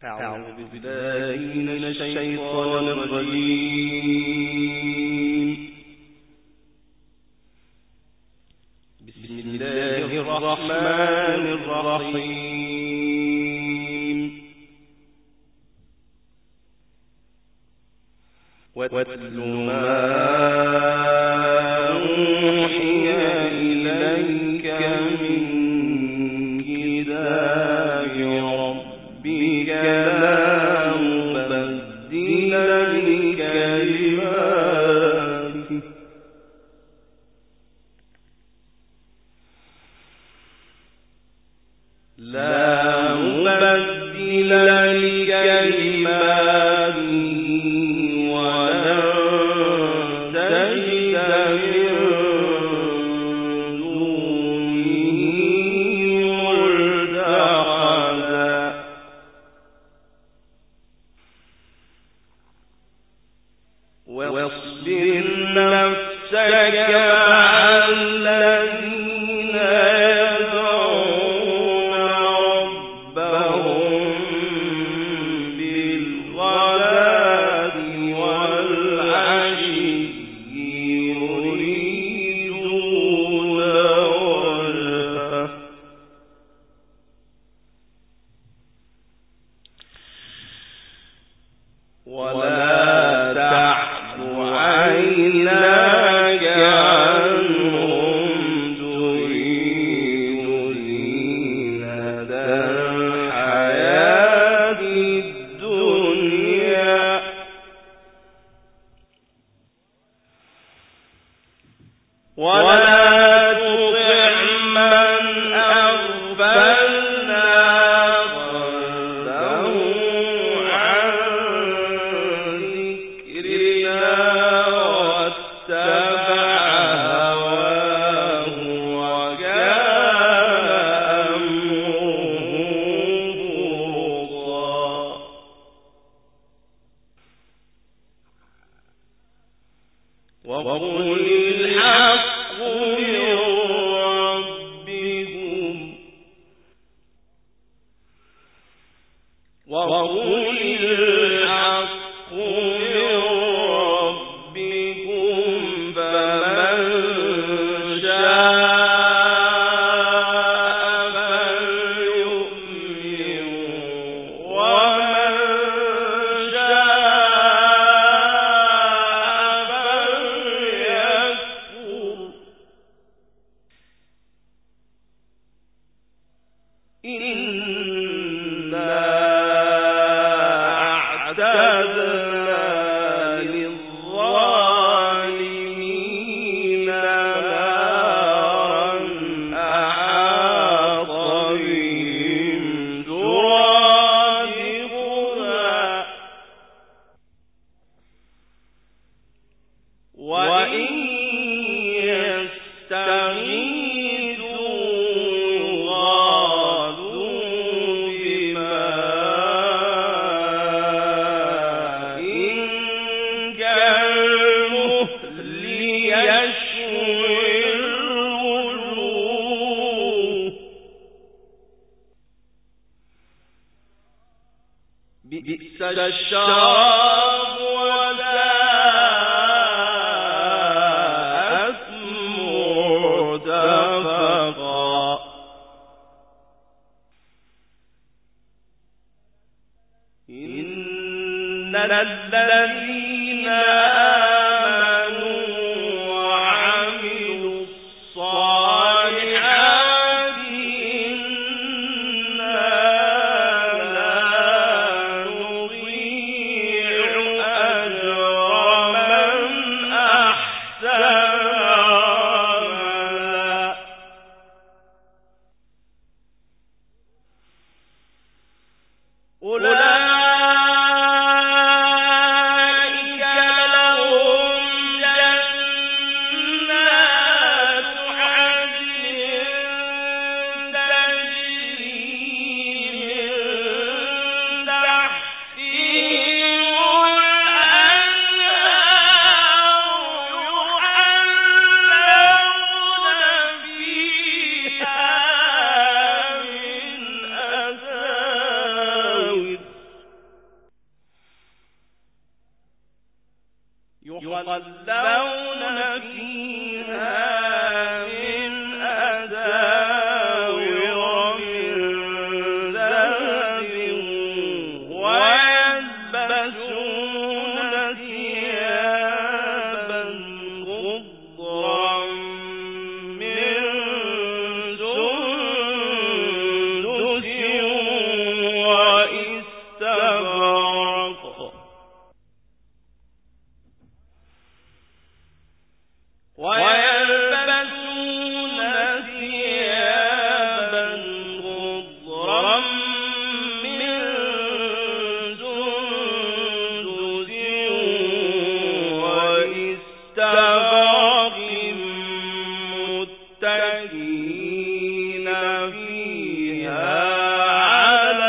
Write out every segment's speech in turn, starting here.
أعوذ بالله من الشيطان الرجيم. بسم الله الرحمن الرحيم. واتل ما أوحي إليك من كتاب ربك لا مبدل لكلماته واصبر نفسك مع الذين يدعون ربهم بالغداة والعشي يريدون وجهه ولا تعد عيناك عنهم تريد زينة الحياة الدنيا ولا تطع من أغفلنا قلبه عن ذكرنا واتبع هواه وكان أمره فرطا. وقل الحق من ربكم وقل الحق من ربكم فمن شاء فليؤمن ومن شاء فليكفر. إنا أعتدنا للظالمين نارا أحاط بهم سرادقها وإن يستغيثوا يغاثوا بماء كالمهل يشوي الوجوه بئس الشراب وساءت مرتفقا. إن الذين آمنوا وعملوا الصالحات إنا لا نضيع أجر من أحسن عملا. أولئك لهم جنات عدن تجري من تحتهم الأنهار يحلون فيها من أساور يتخلون فيها من أساور من ذهب ويلبسون ثيابا خضرا من سندس واستبرق ويلبسون ثيابا خضرا من سندس واستبرق متكئين فيها على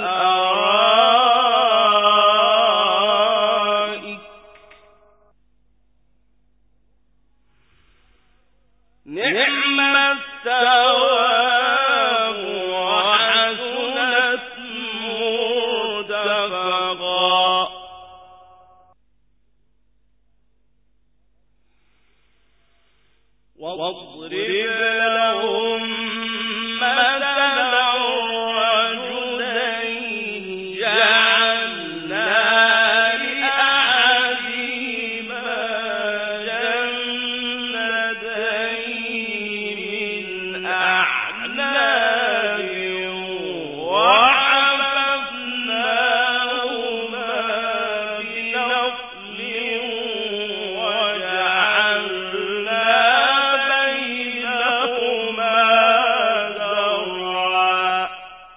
الأرائك نعم الثواب وحسنت مرتفقا واضرب لهم مثلا الرجلين جعلنا لأحدهما جنتين من أعناب وحفظناهما بنخل وجعلنا بينهما زرعا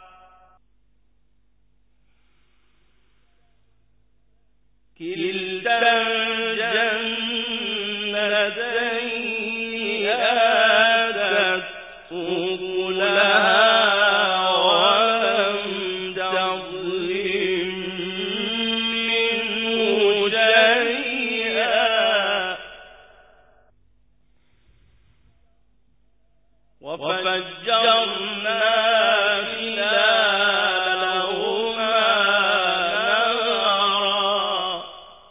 كلتا الجنتين آتت أكلها ولم تظلم منه شيئا وفجرنا خلالهما نهرا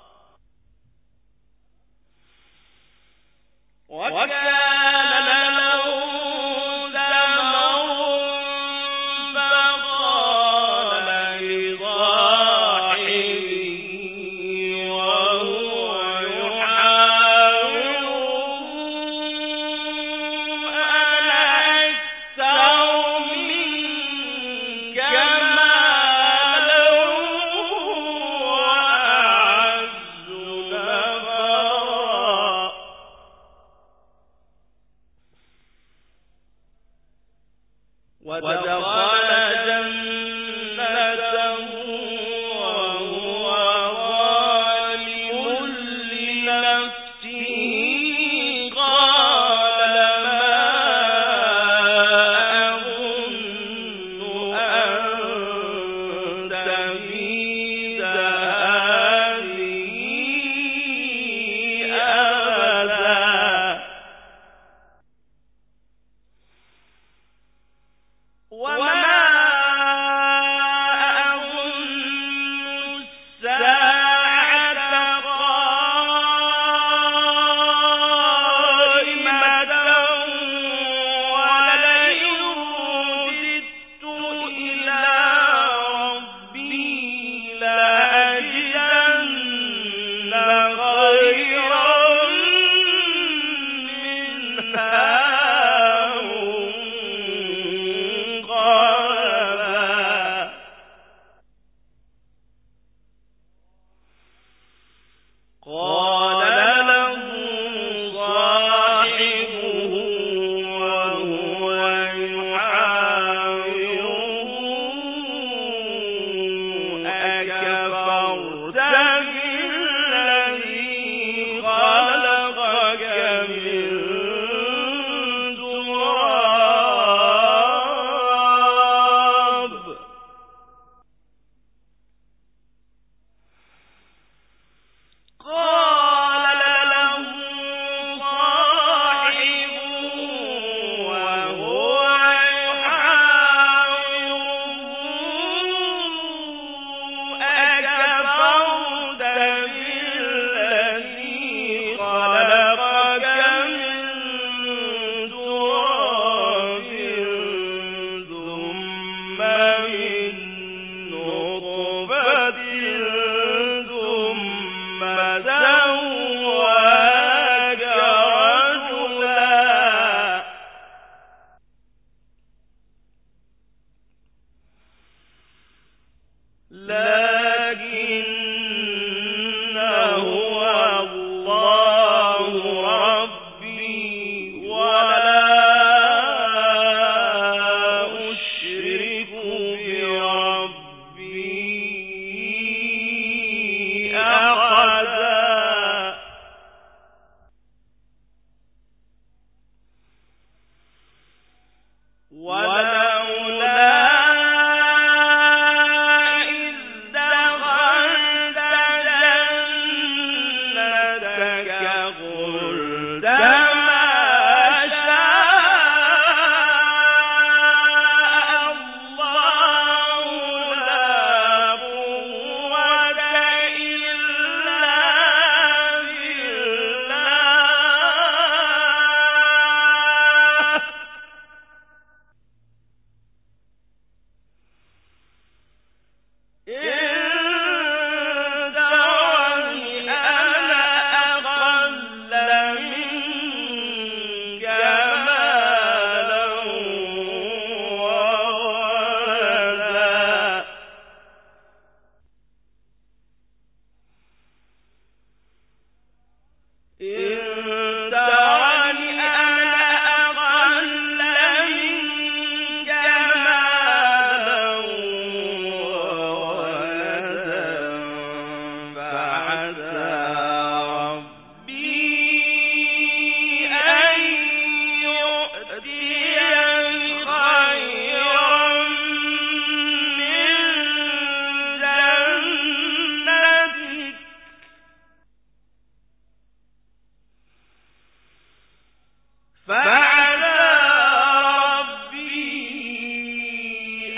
وكان له ثمر فقال لصاحبه وهو يحاوره أنا أكثر منك مالا وأعز نفرا ودخل جنته وهو ظالم لنفسه قال ما أظن أن تبيد هذه أبدا وما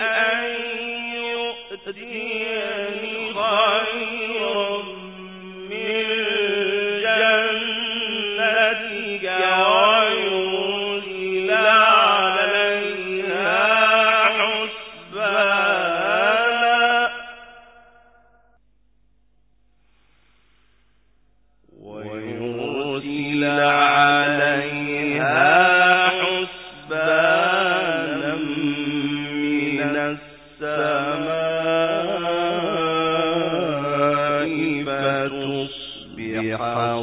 أن يؤتيني خيرا من جنتك ويرسل عليها حسبانا من السماء فتصبح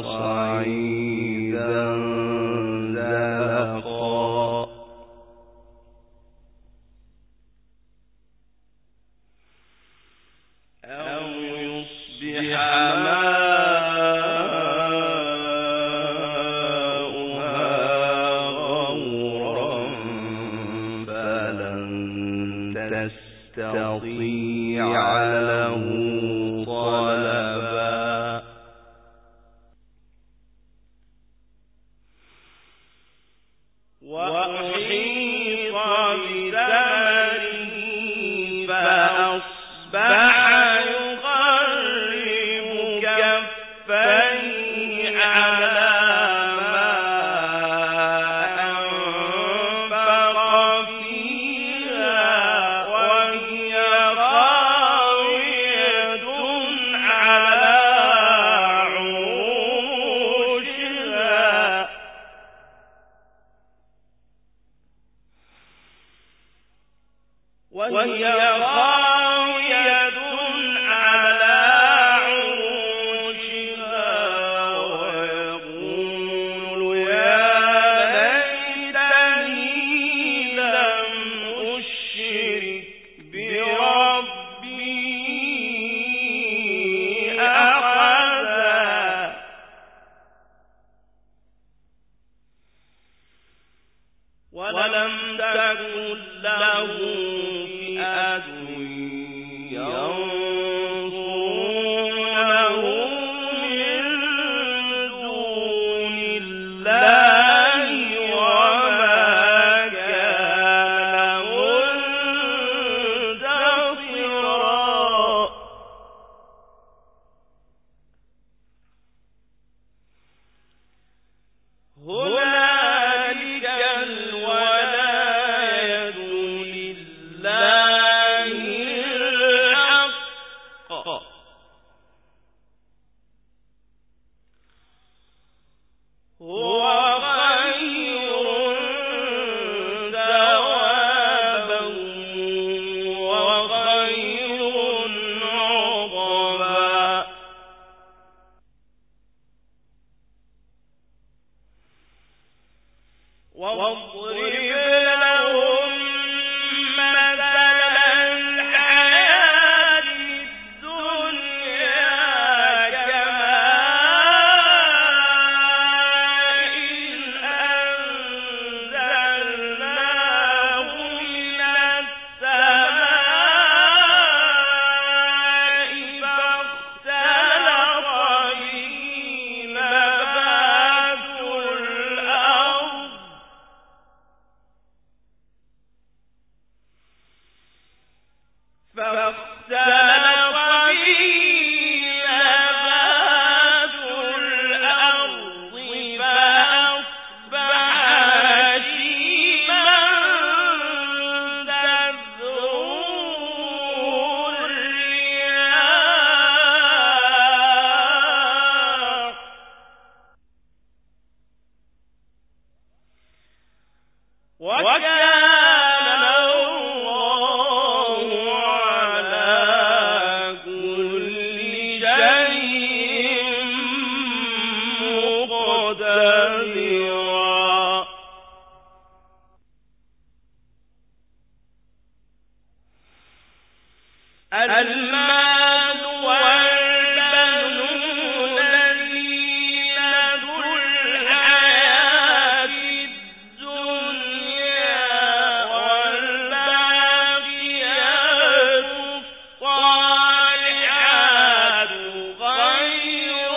صعيدا زلقا أو يصبح تستطيع له طلبا وأحيط بثمره فأصبح يقلب كفيه على ما أنفق فيها وهي خاوية على عروشها ويقول يا ليتني لم أشرك بربي أحدا ولم تكن له فئة ينصرونه من دون الله وما كان منتصرا هنالك الولاية لله الحق هو خير ثوابا وخير عقبا واضرب لهم مثل الحياة الدنيا كماء أنزلناه من السماء فاختلط به نبات الأرض فأصبح هشيما تذروه الرياح وكان الله على كل شيء مقتدرا المال والبنون زينة الحياة الدنيا والباقيات الصالحات خير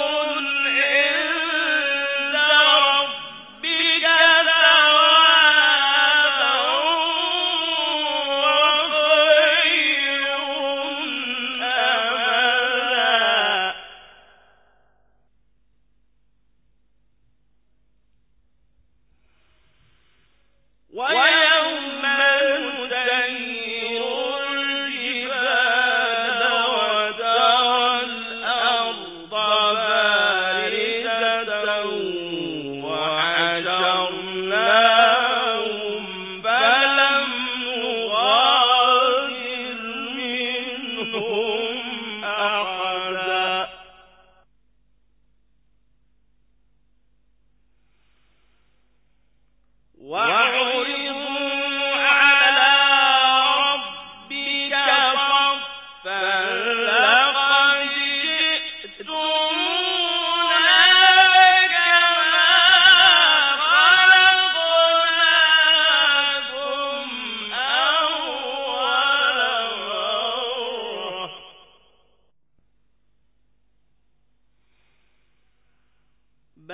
عند ربك ثوابا وخير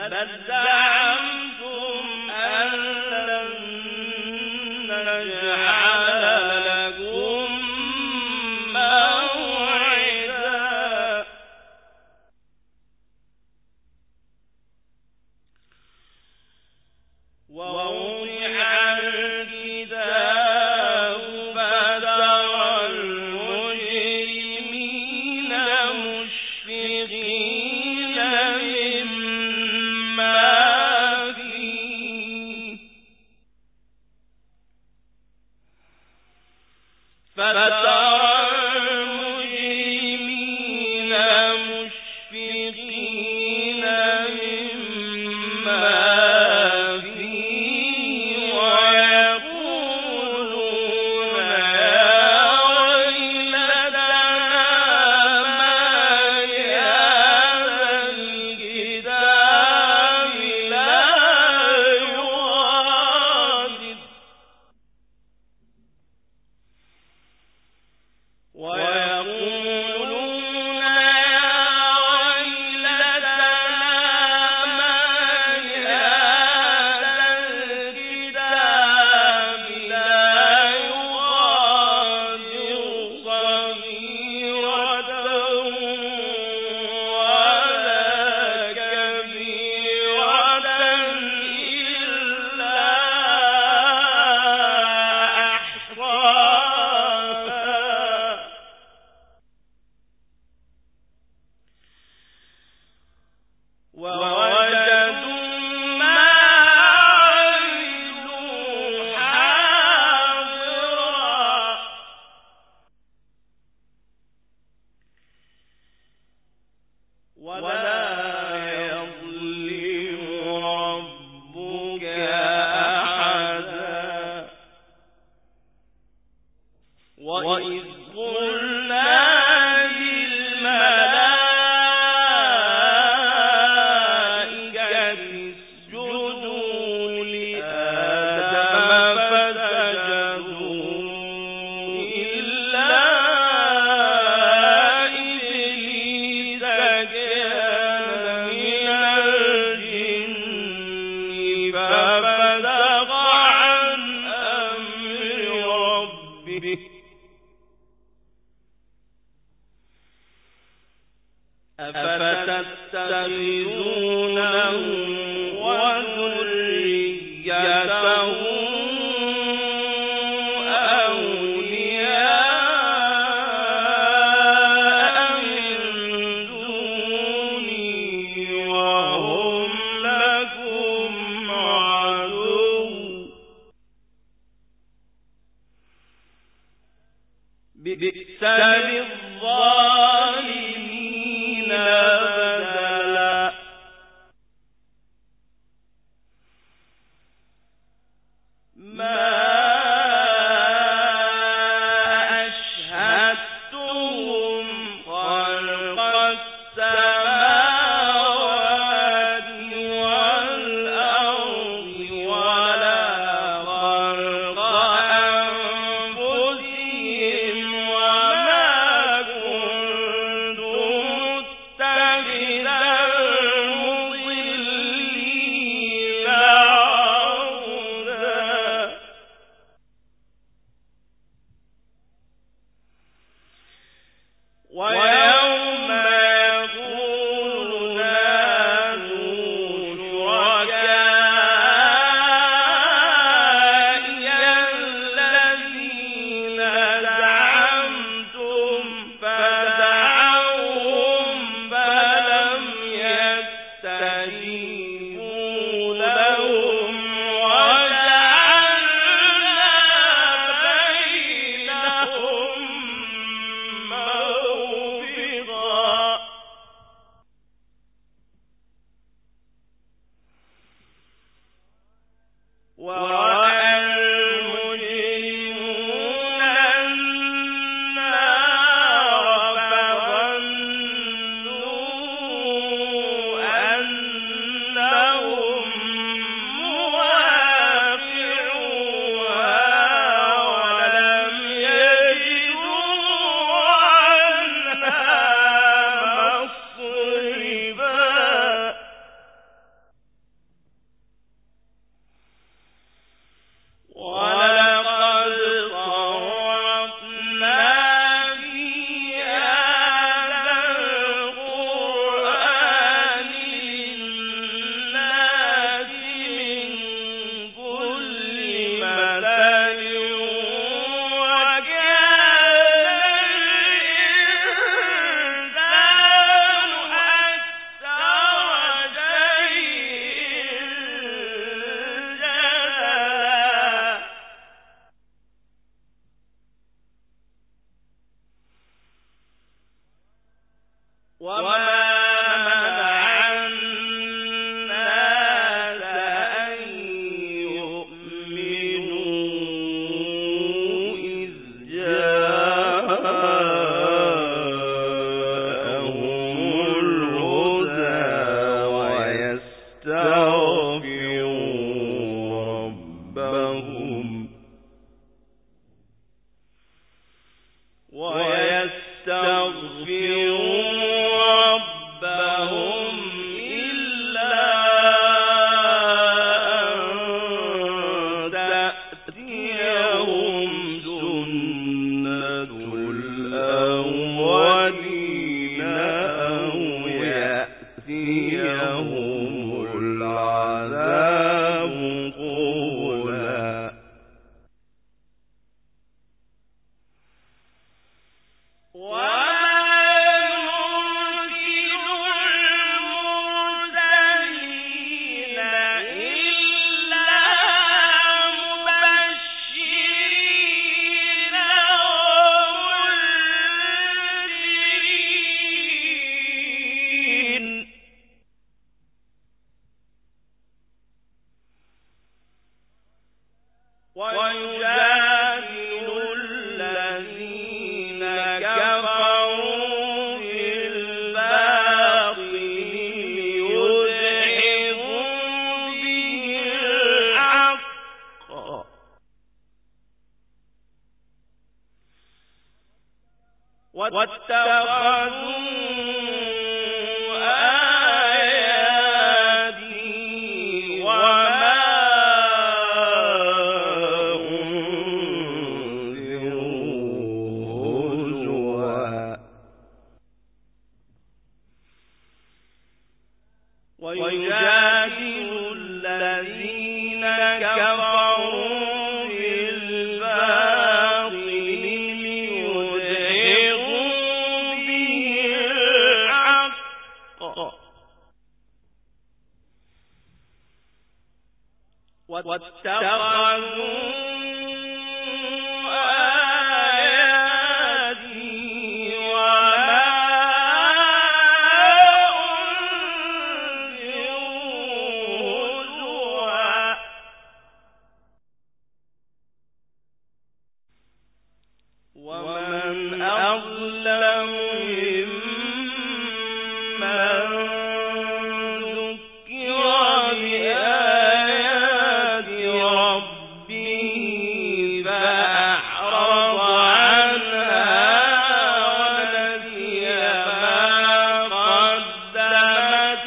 زعمتم أن لن نجعل لكم موعدا ووضع الكتاب فترى المجرمين مشفقين مما فيه ويقولون يا ويلتنا ما لهذا الكتاب لا يغادر ويقولون يا ويلتنا ما لهذا الكتاب لا يغادر صغيرة ولا كبيرة إلا أحصاها ووجدوا ما عملوا حاضرا ولا يظلم ربك أحدا وإذ قلنا للملائكة اسجدوا لآدم فسجدوا إلا إبليس كان من الجن ففسق عن أمر ربه أفتتخذونه وذريته أولياء من دوني وهم لكم عدو بئس للظالمين بدلا ما أشهدتهم خلق السماوات والأرض ولا خلق أنفسهم وما كنت متخذ ويستغفرون ربهم إلا أن تأتيهم سنة الأولين أو يأتيهم العذاب قبلا ويجادل الذين كفروا بالباطل ليدحضوا به الحق واتخذوا آياتي وما ويجادل الذين كفروا بالباطل ليدحضوا به الحق واتخذوا آياتي وما ومن أظلم ممن ذكر بآيات ربه فأعرض عنها ونسي ما قدمت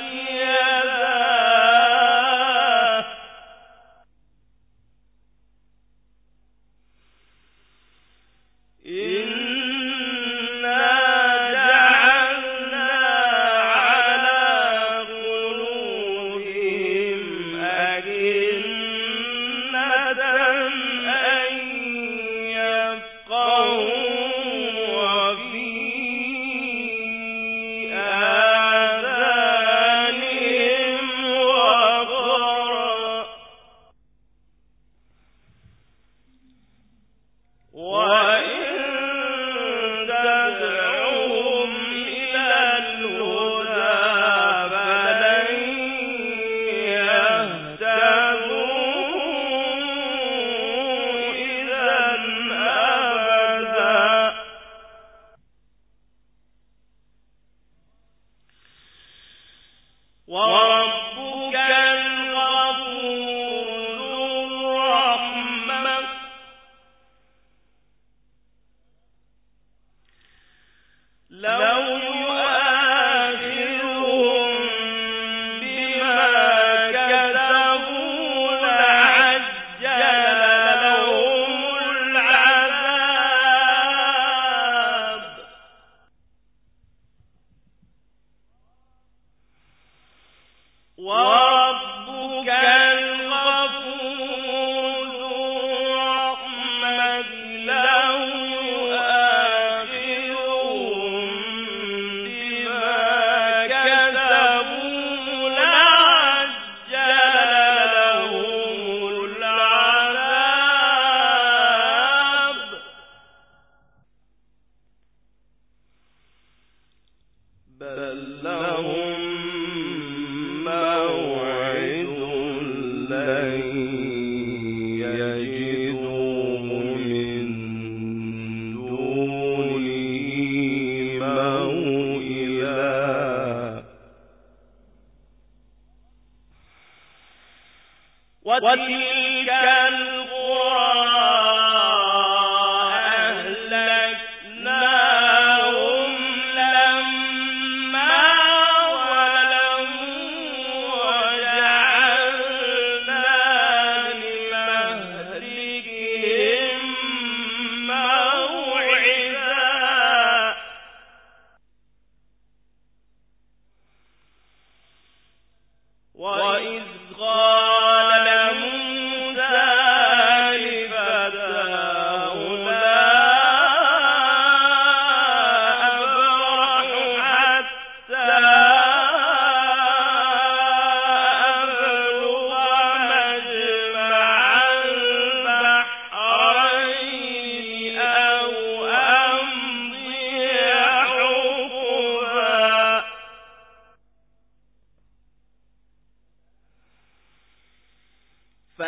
يداه إنا جعلنا على قلوبهم أكنة أن يفقهوا وفي آذانهم وقرا وإن تدعوهم إلى الهدى فلن يهتدوا إذا أبدا وربك الغفور ذو الرحمة لو يؤاخذهم بما كسبوا لعجل لهم العذاب وربك الغفور ذو الرحمة لو يؤاخذهم بما كسبوا لعجل لهم العذاب بل لهم موعد لن يجدوا من دونه موئلا وتلك القرى أهلكناها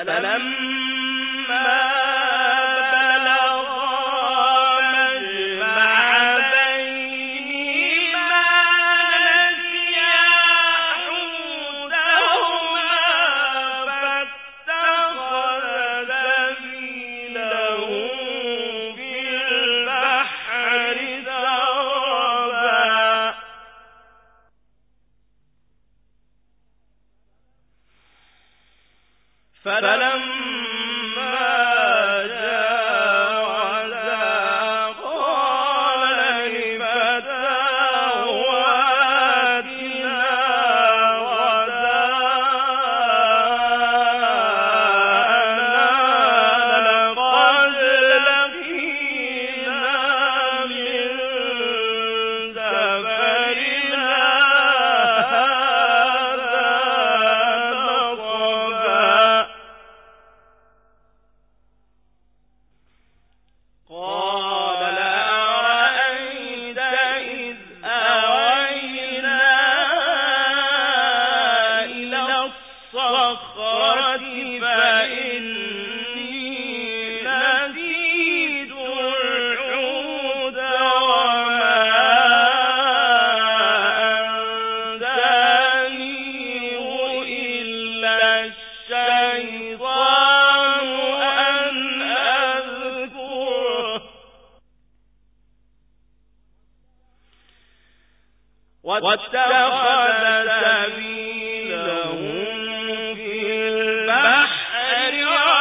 واتخذ سبيله في البحر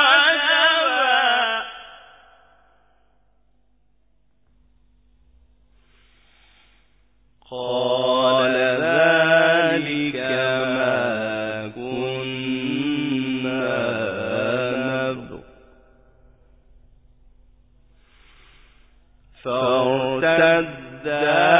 عجبا قال ذلك ما كنا نبغي فارتدا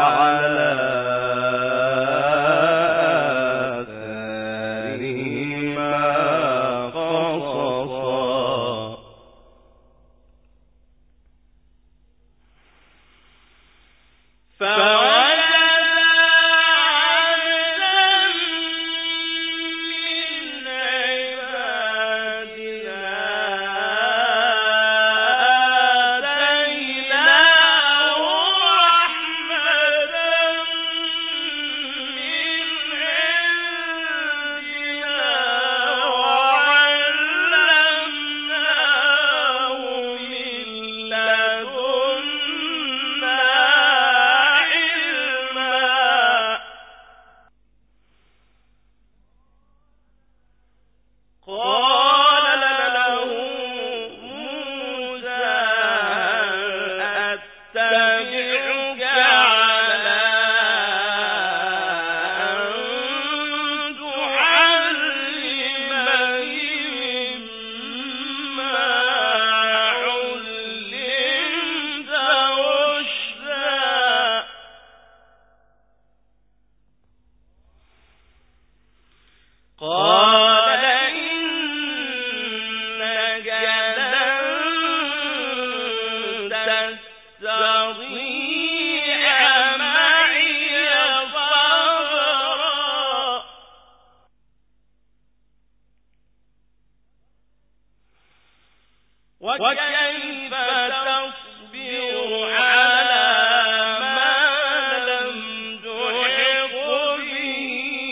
وكيف تصبر على ما لم تحط به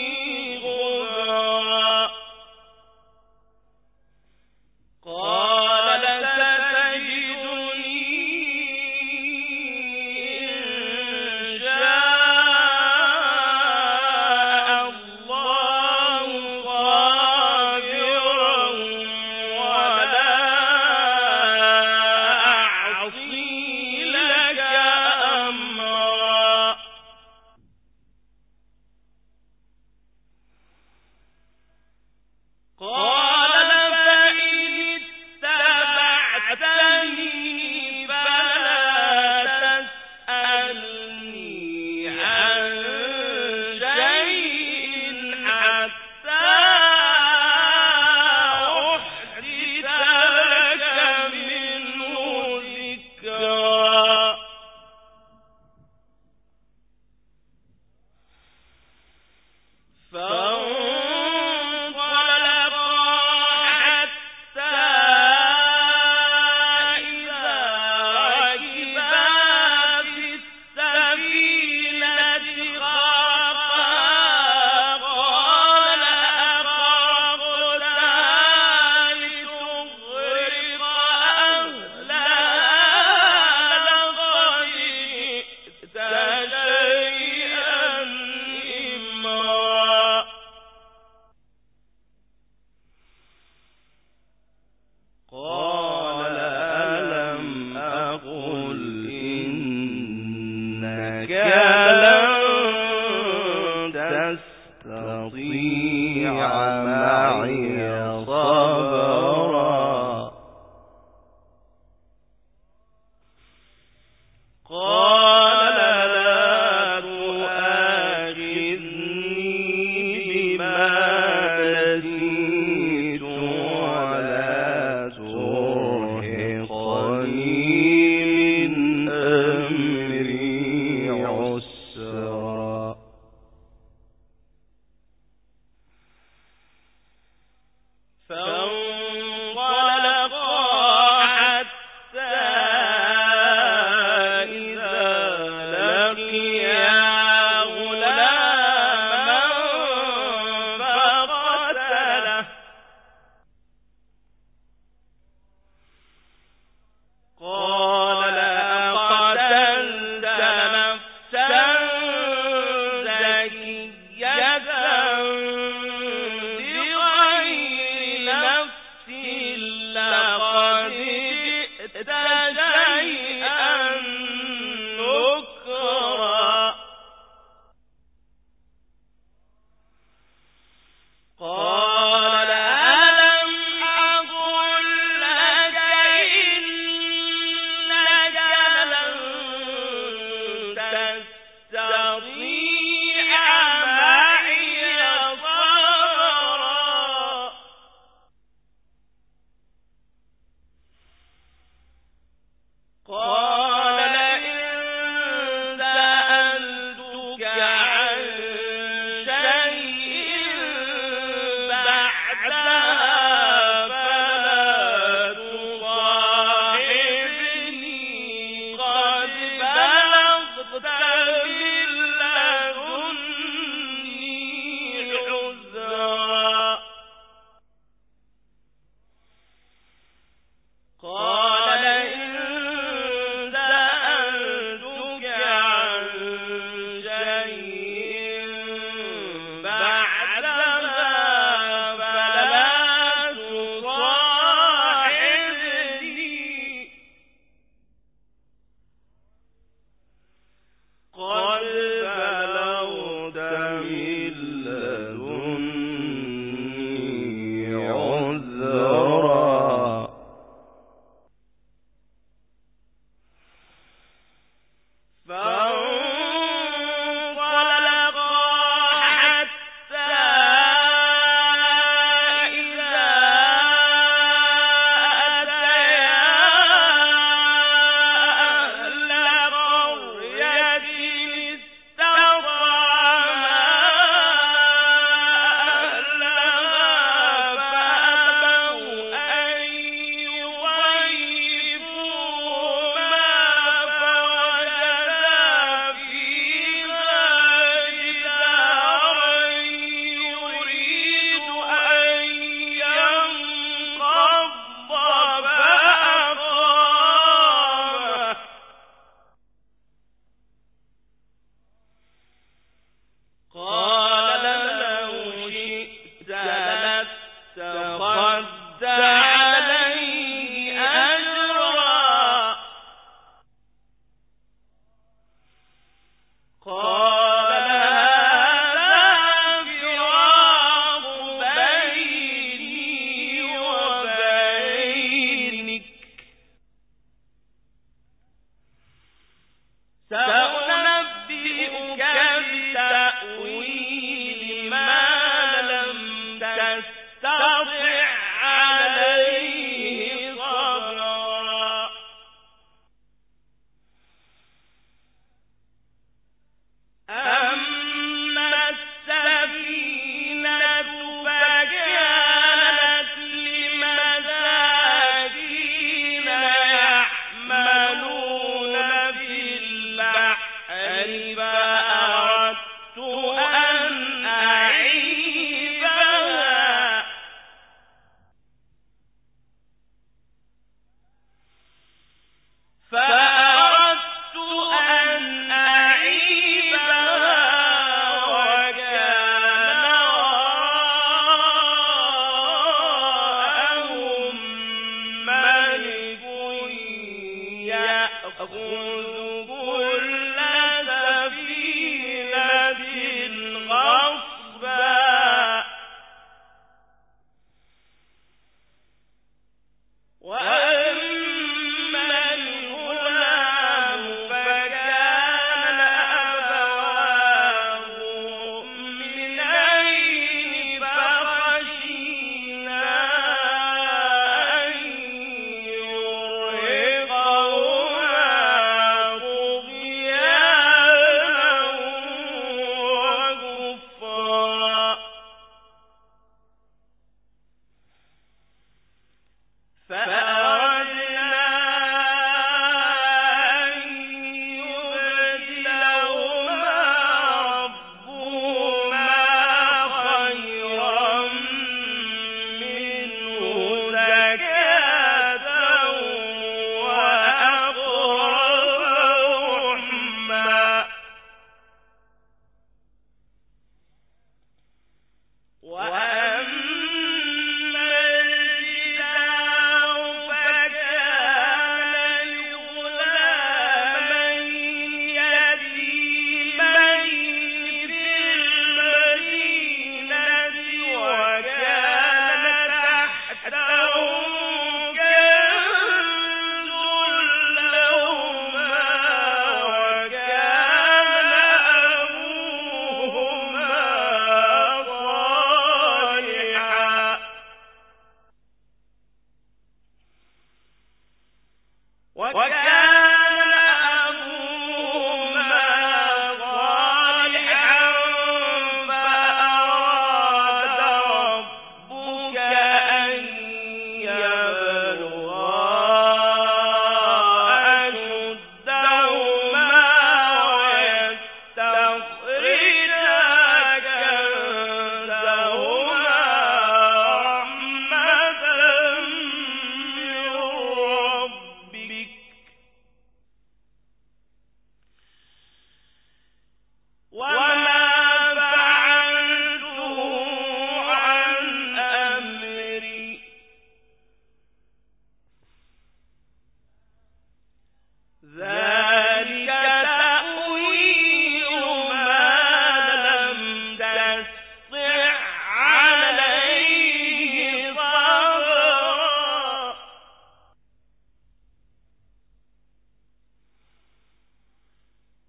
خبرا قال ستجدني قال لا تؤاخذني بما نسيت ولا ترهقني من أمري عسرا.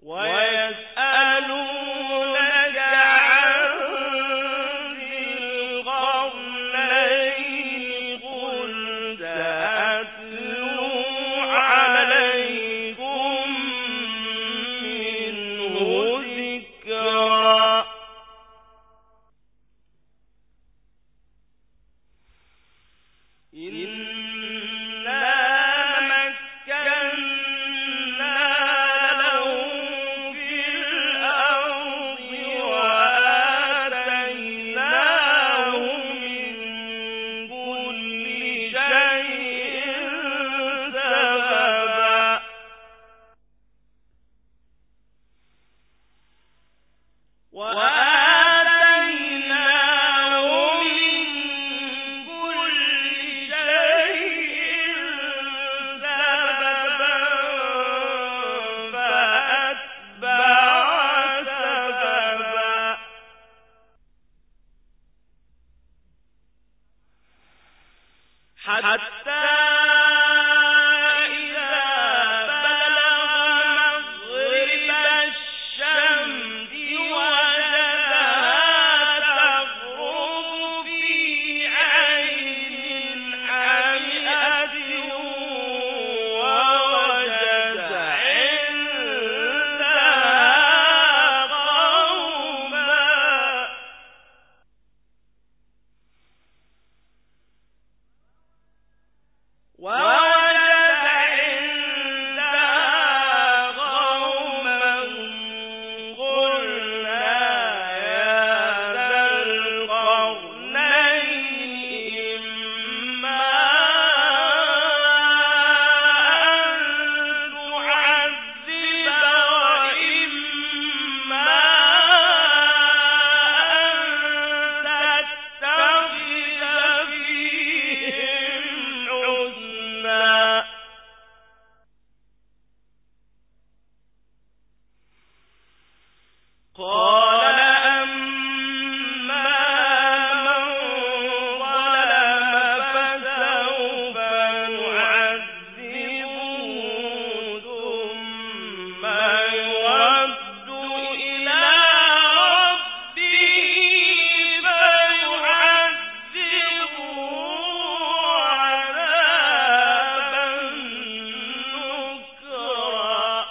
ويسألونك عن ذي القرنين قل سأتلو عليكم منه ذكرا حتى إذا بلغ مغرب الشمس وجدها تغرب في عين حمئة ووجد عندها قوما قلنا يا ذا القرنين إما أن تعذب وإما أن تتخذ فيهم حسنا قال أما من ظلم فسوف نعذبه ثم يرد إلى ربه فيعذبه عذابا نكرا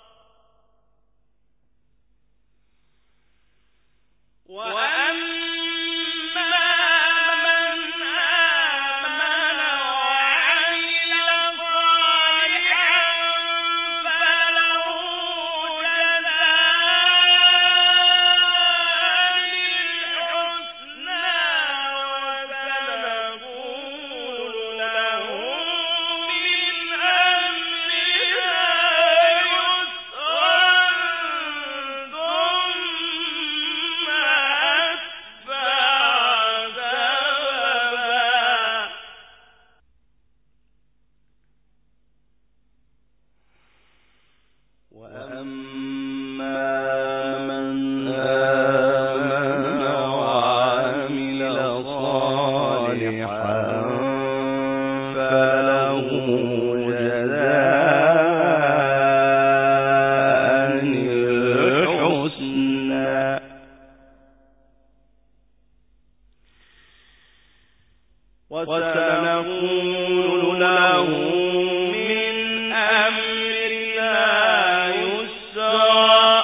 وأما من آمن وعمل صالحا فله جزاء الحسنى وسنقول له من أمرنا يسرا ثم أتبع سببا وأما من آمن وعمل صالحا فله جزاء الحسنى وسنقول له من أمرنا يسرا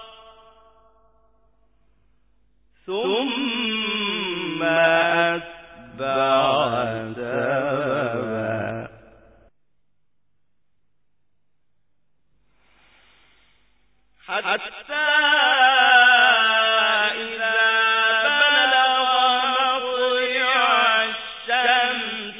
ثم أتبع سببا حتى إذا بلغ مطلع الشمس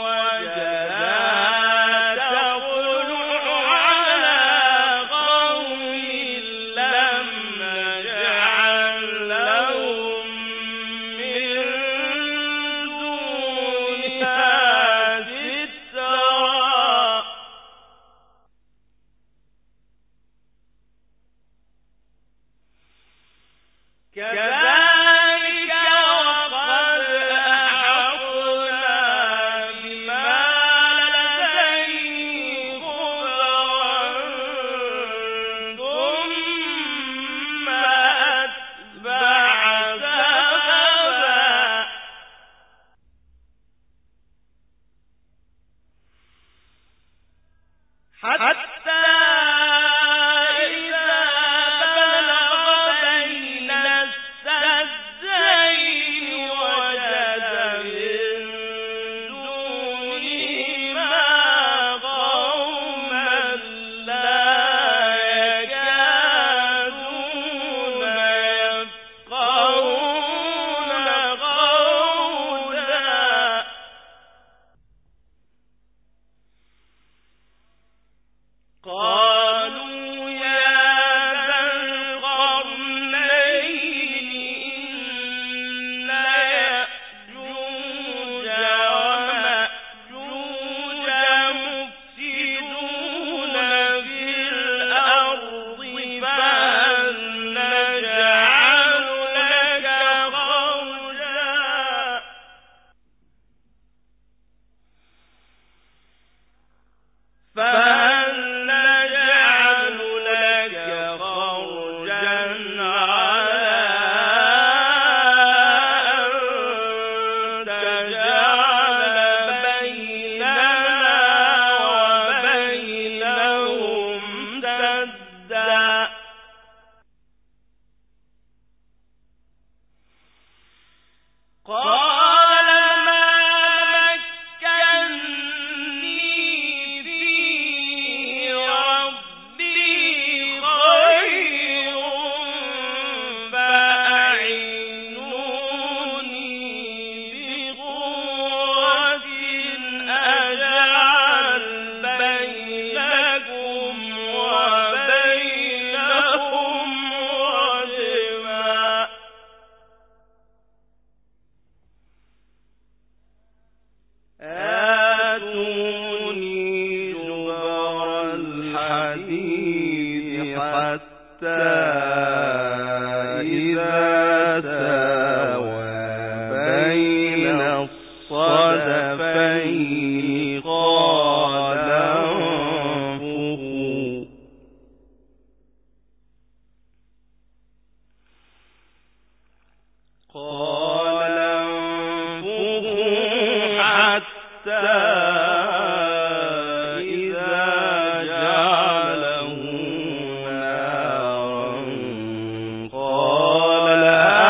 وجدها تطلع على قوم لم نجعل لهم من دونها سترا حتى إذا ساوى بين الصدفين قال انفخوا حتى إذا جعله نارا قال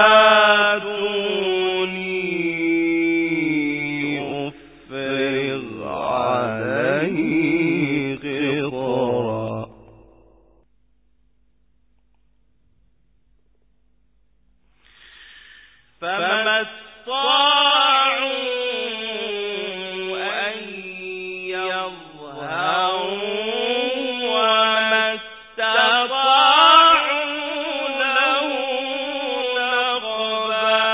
آتوني أفرغ عليه قطرا فما استطاعوا أن يظهروا وما استطاعوا له نقبا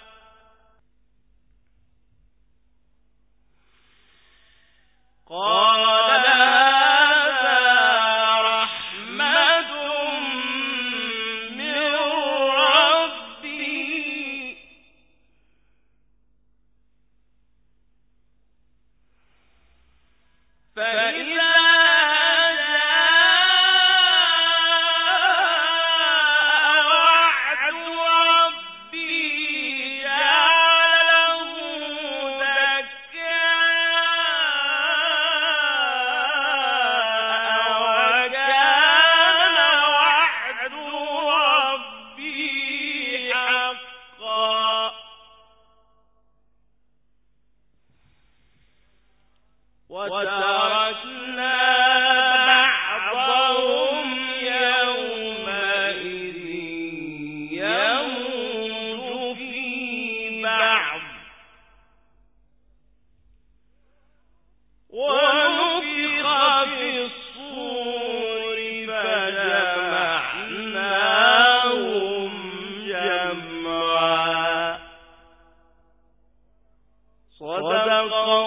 قال هذا رحمة من ربي فإذا جاء وعد ربي جعله دكاء وكان وعد ربي حقا وتركنا بعضهم يومئذ يموت في بعض ونفخ في الصور فجمعناهم جمعا صدق